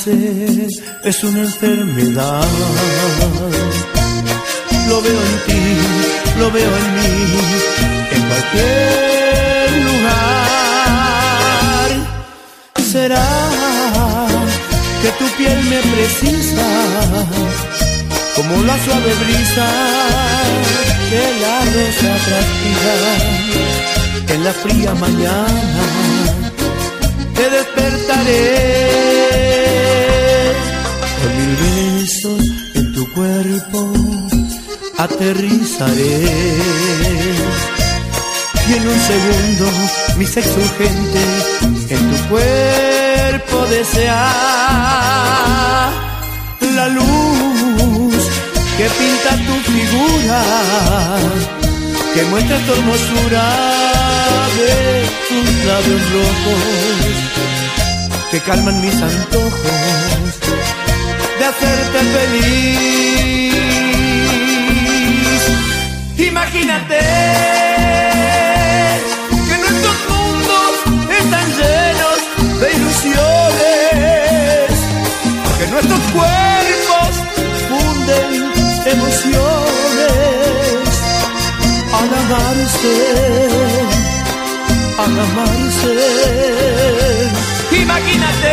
amarse es una enfermedad. Lo veo en ti, lo veo en mí, en cualquier lugar. ¿Será que tu piel me precisa como la suave brisa que la rosa transpira? En la fría mañana te despertaré con mil besos en tu cuerpo, aterrizaré y en un segundo mi sexo urgente en tu cuerpo desear. La luz que pinta tu figura, que muestra tu hermosura de tus labios rojos, que calman mis antojos de hacerte feliz. Imagínate que nuestros mundos están llenos de ilusiones, que nuestros cuerpos funden emociones al amarse, al amarse. Imagínate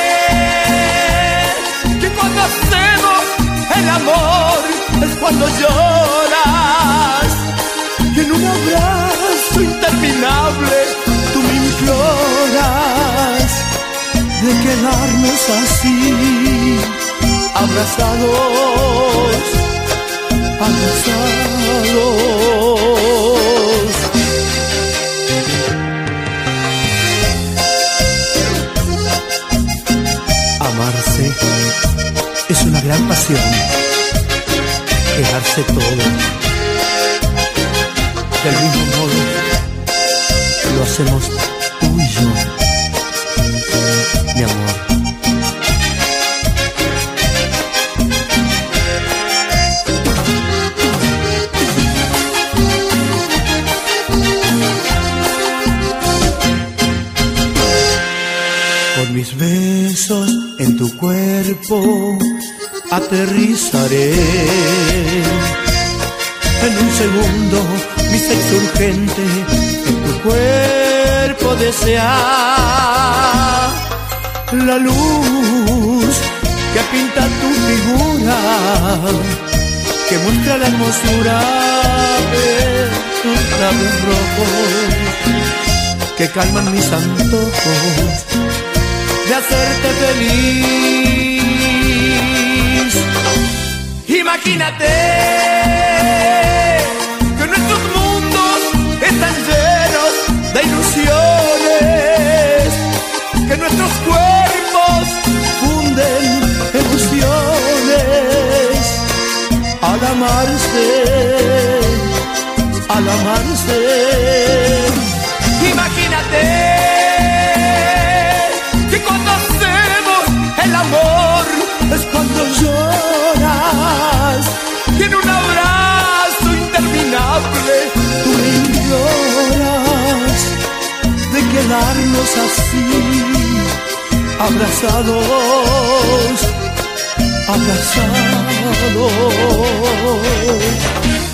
que cuando hacemos el amor es cuando lloras, y en un abrazo interminable tú me imploras de quedarnos así, abrazados, abrazados. Amarse es una gran pasión, dejarse todo. Del mismo modo lo hacemos tú y yo, mi amor. Con mis besos en tu cuerpo aterrizaré. En un segundo mi sexo urgente en tu cuerpo desear. La luz que pinta tu figura, que muestra la hermosura de tus labios rojos, que calman mis antojos de hacerte feliz. Imagínate que nuestros mundos están llenos de ilusiones, que nuestros cuerpos funden emociones al amarse, al amarse. Imagínate que cuando hacemos el amor es cuando lloras, y en un abrazo interminable tú me imploras de quedarnos así, abrazados, abrazados.